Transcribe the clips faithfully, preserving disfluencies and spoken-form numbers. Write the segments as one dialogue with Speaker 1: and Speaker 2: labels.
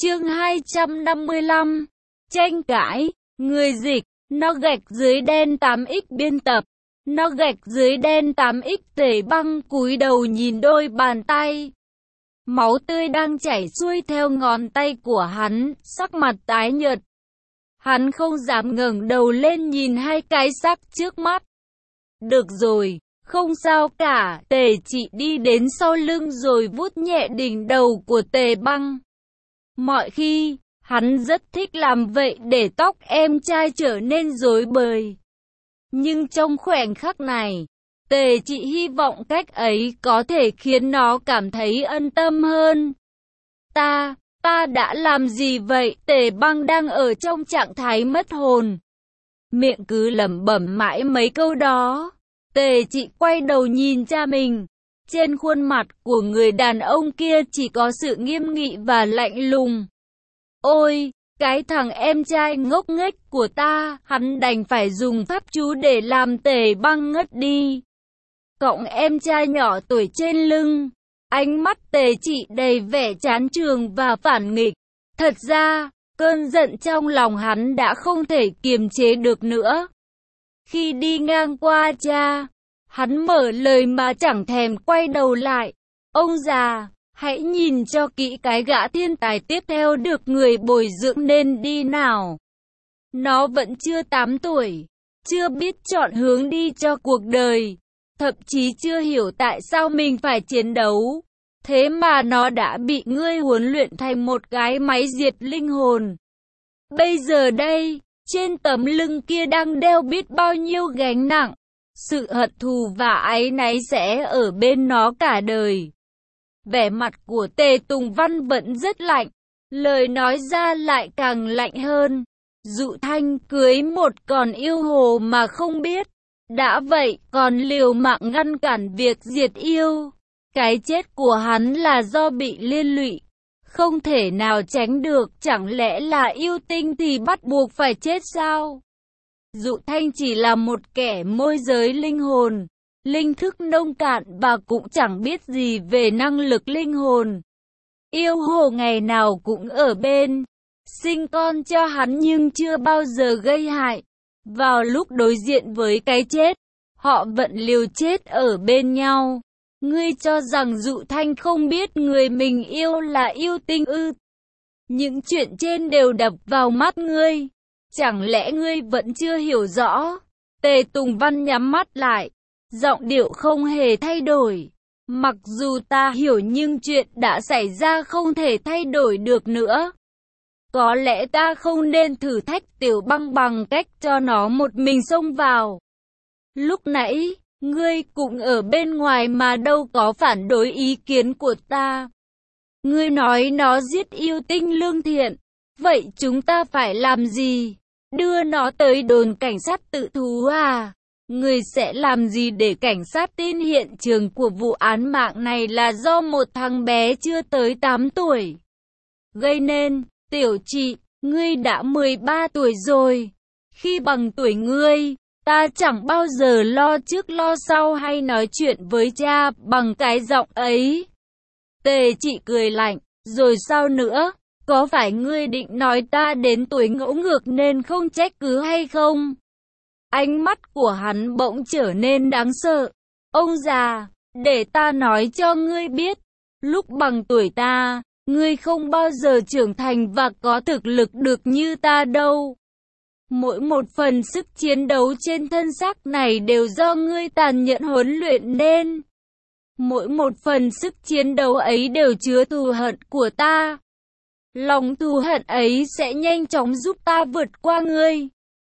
Speaker 1: Chương hai trăm năm mươi lăm. Tranh cãi. Người dịch. Nó gạch dưới đen tám x biên tập. Nó gạch dưới đen tám x Tề Băng cúi đầu nhìn đôi bàn tay. Máu tươi đang chảy xuôi theo ngón tay của hắn, sắc mặt tái nhợt. Hắn không dám ngẩng đầu lên nhìn hai cái xác trước mắt. Được rồi, không sao cả. Tề Trị đi đến sau lưng rồi vuốt nhẹ đỉnh đầu của Tề Băng. Mọi khi, hắn rất thích làm vậy để tóc em trai trở nên rối bời. Nhưng trong khoảnh khắc này, Tề Trị hy vọng cách ấy có thể khiến nó cảm thấy ân tâm hơn. Ta, ta đã làm gì vậy? Tề Băng đang ở trong trạng thái mất hồn. Miệng cứ lẩm bẩm mãi mấy câu đó. Tề Trị quay đầu nhìn cha mình. Trên khuôn mặt của người đàn ông kia chỉ có sự nghiêm nghị và lạnh lùng. Ôi, cái thằng em trai ngốc nghếch của ta, hắn đành phải dùng pháp chú để làm Tề Băng ngất đi. Cọng em trai nhỏ tuổi trên lưng, ánh mắt Tề Trị đầy vẻ chán chường và phản nghịch. Thật ra, cơn giận trong lòng hắn đã không thể kiềm chế được nữa. Khi đi ngang qua cha, hắn mở lời mà chẳng thèm quay đầu lại. Ông già, hãy nhìn cho kỹ cái gã thiên tài tiếp theo được người bồi dưỡng nên đi nào. Nó vẫn chưa tám tuổi, chưa biết chọn hướng đi cho cuộc đời, thậm chí chưa hiểu tại sao mình phải chiến đấu. Thế mà nó đã bị ngươi huấn luyện thành một cái máy diệt linh hồn. Bây giờ đây, trên tấm lưng kia đang đeo biết bao nhiêu gánh nặng. Sự hận thù và áy náy sẽ ở bên nó cả đời. Vẻ mặt của Tề Tùng Văn vẫn rất lạnh, lời nói ra lại càng lạnh hơn. Dụ Thanh cưới một con yêu hồ mà không biết, đã vậy còn liều mạng ngăn cản việc diệt yêu. Cái chết của hắn là do bị liên lụy, không thể nào tránh được. Chẳng lẽ là yêu tinh thì bắt buộc phải chết sao? Dụ Thanh chỉ là một kẻ môi giới linh hồn, linh thức nông cạn và cũng chẳng biết gì về năng lực linh hồn. Yêu hồ ngày nào cũng ở bên, sinh con cho hắn nhưng chưa bao giờ gây hại. Vào lúc đối diện với cái chết, họ vẫn liều chết ở bên nhau. Ngươi cho rằng Dụ Thanh không biết người mình yêu là yêu tinh ư? Những chuyện trên đều đập vào mắt ngươi. Chẳng lẽ ngươi vẫn chưa hiểu rõ? Tề Tùng Văn nhắm mắt lại, giọng điệu không hề thay đổi. Mặc dù ta hiểu nhưng chuyện đã xảy ra không thể thay đổi được nữa. Có lẽ ta không nên thử thách Tiểu Băng bằng cách cho nó một mình xông vào. Lúc nãy, ngươi cũng ở bên ngoài mà đâu có phản đối ý kiến của ta. Ngươi nói nó giết yêu tinh lương thiện. Vậy chúng ta phải làm gì? Đưa nó tới đồn cảnh sát tự thú à? Ngươi sẽ làm gì để cảnh sát tin hiện trường của vụ án mạng này là do một thằng bé chưa tới tám tuổi gây nên? Tiểu Trị, ngươi đã mười ba tuổi rồi. Khi bằng tuổi ngươi, ta chẳng bao giờ lo trước lo sau hay nói chuyện với cha bằng cái giọng ấy. Tề Trị cười lạnh, rồi sao nữa? Có phải ngươi định nói ta đến tuổi ngỗ ngược nên không trách cứ hay không? Ánh mắt của hắn bỗng trở nên đáng sợ. Ông già, để ta nói cho ngươi biết, lúc bằng tuổi ta, ngươi không bao giờ trưởng thành và có thực lực được như ta đâu. Mỗi một phần sức chiến đấu trên thân xác này đều do ngươi tàn nhẫn huấn luyện nên. Mỗi một phần sức chiến đấu ấy đều chứa thù hận của ta. Lòng thù hận ấy sẽ nhanh chóng giúp ta vượt qua ngươi.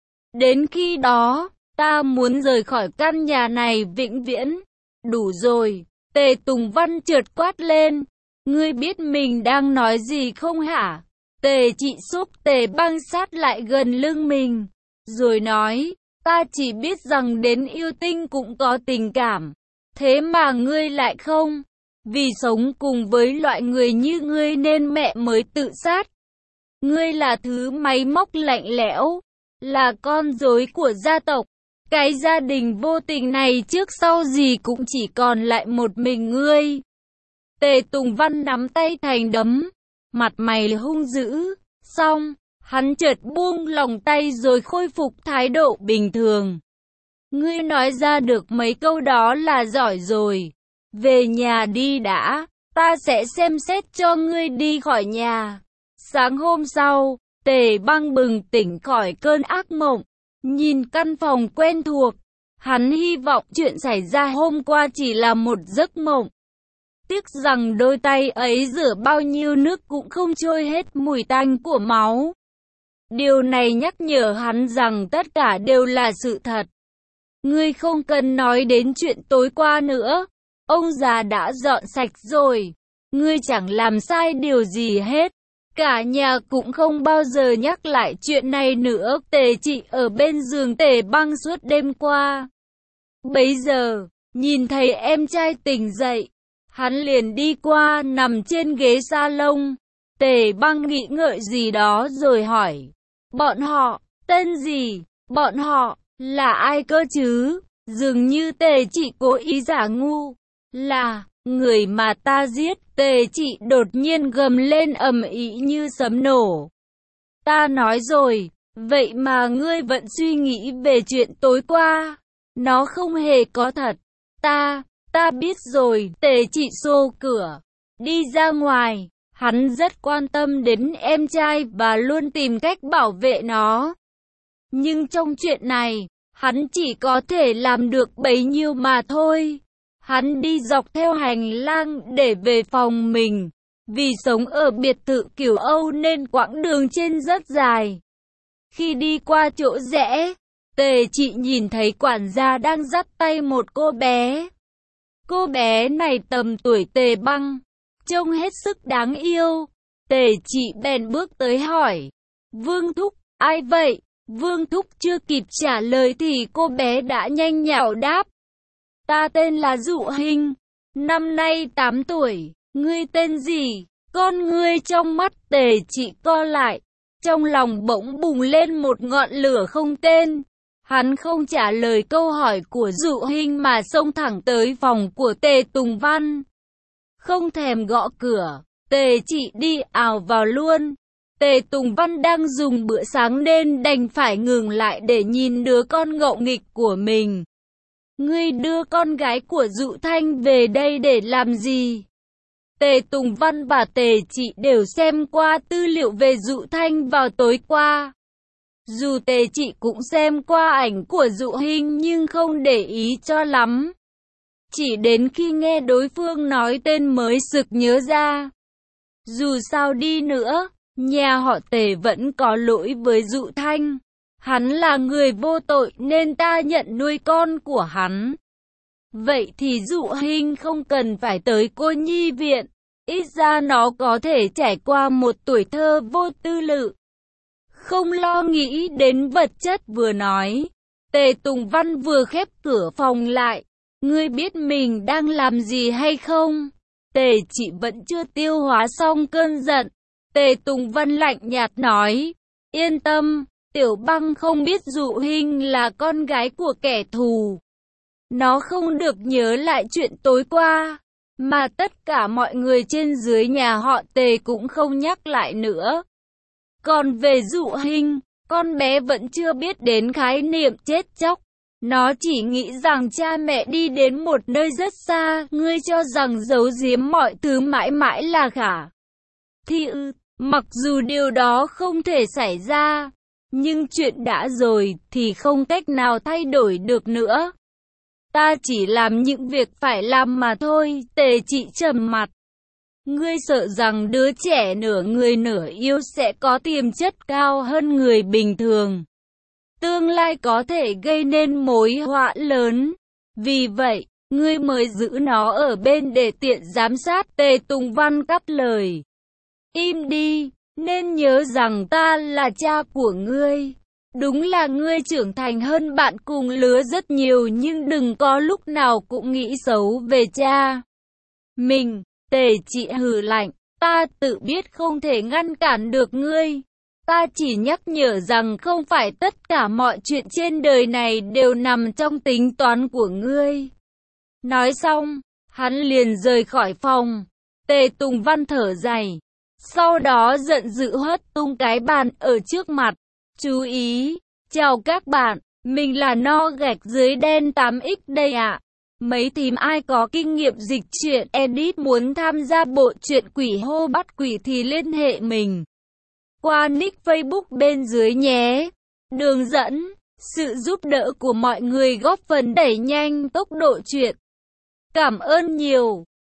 Speaker 1: Đến khi đó, ta muốn rời khỏi căn nhà này vĩnh viễn. Đủ rồi, Tề Tùng Văn chợt quát lên. Ngươi biết mình đang nói gì không hả? Tề Trị xúc Tề Băng sát lại gần lưng mình, rồi nói, ta chỉ biết rằng đến yêu tinh cũng có tình cảm. Thế mà ngươi lại không. Vì sống cùng với loại người như ngươi nên mẹ mới tự sát. Ngươi là thứ máy móc lạnh lẽo, là con rối của gia tộc. Cái gia đình vô tình này trước sau gì cũng chỉ còn lại một mình ngươi. Tề Tùng Văn nắm tay thành đấm, mặt mày hung dữ. Xong, hắn chợt buông lòng tay rồi khôi phục thái độ bình thường. Ngươi nói ra được mấy câu đó là giỏi rồi. Về nhà đi đã, ta sẽ xem xét cho ngươi đi khỏi nhà. Sáng hôm sau, Tề Băng bừng tỉnh khỏi cơn ác mộng, nhìn căn phòng quen thuộc. Hắn hy vọng chuyện xảy ra hôm qua chỉ là một giấc mộng. Tiếc rằng đôi tay ấy rửa bao nhiêu nước cũng không trôi hết mùi tanh của máu. Điều này nhắc nhở hắn rằng tất cả đều là sự thật. Ngươi không cần nói đến chuyện tối qua nữa. Ông già đã dọn sạch rồi. Ngươi chẳng làm sai điều gì hết. Cả nhà cũng không bao giờ nhắc lại chuyện này nữa. Tề Trị ở bên giường Tề Băng suốt đêm qua. Bấy giờ, nhìn thấy em trai tỉnh dậy, hắn liền đi qua nằm trên ghế salon. Tề Băng nghĩ ngợi gì đó rồi hỏi. Bọn họ, tên gì? Bọn họ, là ai cơ chứ? Dường như Tề Trị cố ý giả ngu. Là, người mà ta giết. Tề Trị đột nhiên gầm lên ầm ĩ như sấm nổ. Ta nói rồi, vậy mà ngươi vẫn suy nghĩ về chuyện tối qua. Nó không hề có thật. Ta, ta biết rồi. Tề Trị xô cửa, đi ra ngoài. Hắn rất quan tâm đến em trai và luôn tìm cách bảo vệ nó. Nhưng trong chuyện này, hắn chỉ có thể làm được bấy nhiêu mà thôi. Hắn đi dọc theo hành lang để về phòng mình. Vì sống ở biệt thự kiểu Âu nên quãng đường trên rất dài. Khi đi qua chỗ rẽ, Tề Trị nhìn thấy quản gia đang dắt tay một cô bé. Cô bé này tầm tuổi Tề Băng, trông hết sức đáng yêu. Tề Trị bèn bước tới hỏi. Vương Thúc, ai vậy? Vương Thúc chưa kịp trả lời thì cô bé đã nhanh nhảu đáp. Ta tên là Dụ Hinh, năm nay tám tuổi. Ngươi tên gì? Con ngươi trong mắt Tề Trị co lại. Trong lòng bỗng bùng lên một ngọn lửa không tên. Hắn không trả lời câu hỏi của Dụ Hinh mà xông thẳng tới phòng của Tề Tùng Văn. Không thèm gõ cửa, Tề Trị đi ào vào luôn. Tề Tùng Văn đang dùng bữa sáng nên đành phải ngừng lại để nhìn đứa con ngộ nghịch của mình. Ngươi đưa con gái của Dụ Thanh về đây để làm gì? Tề Tùng Văn và Tề Trị đều xem qua tư liệu về Dụ Thanh vào tối qua. Dù Tề Trị cũng xem qua ảnh của Dụ Hinh nhưng không để ý cho lắm. Chỉ đến khi nghe đối phương nói tên mới sực nhớ ra. Dù sao đi nữa, nhà họ Tề vẫn có lỗi với Dụ Thanh. Hắn là người vô tội nên ta nhận nuôi con của hắn. Vậy thì Dụ Hinh không cần phải tới cô nhi viện. Ít ra nó có thể trải qua một tuổi thơ vô tư lự. Không lo nghĩ đến vật chất vừa nói. Tề Tùng Văn vừa khép cửa phòng lại. Ngươi biết mình đang làm gì hay không? Tề Trị vẫn chưa tiêu hóa xong cơn giận. Tề Tùng Văn lạnh nhạt nói. Yên tâm, Tiểu Băng không biết Dụ Hinh là con gái của kẻ thù. Nó không được nhớ lại chuyện tối qua. Mà tất cả mọi người trên dưới nhà họ Tề cũng không nhắc lại nữa. Còn về Dụ Hinh, con bé vẫn chưa biết đến khái niệm chết chóc. Nó chỉ nghĩ rằng cha mẹ đi đến một nơi rất xa. Ngươi cho rằng giấu giếm mọi thứ mãi mãi là khả thi ư? Mặc dù điều đó không thể xảy ra, nhưng chuyện đã rồi thì không cách nào thay đổi được nữa. Ta chỉ làm những việc phải làm mà thôi. Tề Trị trầm mặt. Ngươi sợ rằng đứa trẻ nửa người nửa yêu sẽ có tiềm chất cao hơn người bình thường. Tương lai có thể gây nên mối họa lớn. Vì vậy, ngươi mới giữ nó ở bên để tiện giám sát. Tề Tùng Văn cắt lời. Im đi, nên nhớ rằng ta là cha của ngươi. Đúng là ngươi trưởng thành hơn bạn cùng lứa rất nhiều nhưng đừng có lúc nào cũng nghĩ xấu về cha mình. Tề Trị hừ lạnh. Ta tự biết không thể ngăn cản được ngươi. Ta chỉ nhắc nhở rằng không phải tất cả mọi chuyện trên đời này đều nằm trong tính toán của ngươi. Nói xong, hắn liền rời khỏi phòng. Tề Tùng Văn thở dài. Sau đó giận dữ hất tung cái bàn ở trước mặt. Chú ý, chào các bạn, mình là No gạch dưới đen tám x đây ạ. Mấy thím ai có kinh nghiệm dịch truyện edit muốn tham gia bộ truyện Quỷ hô bắt quỷ thì liên hệ mình qua nick Facebook bên dưới nhé. Đường dẫn, sự giúp đỡ của mọi người góp phần đẩy nhanh tốc độ truyện. Cảm ơn nhiều.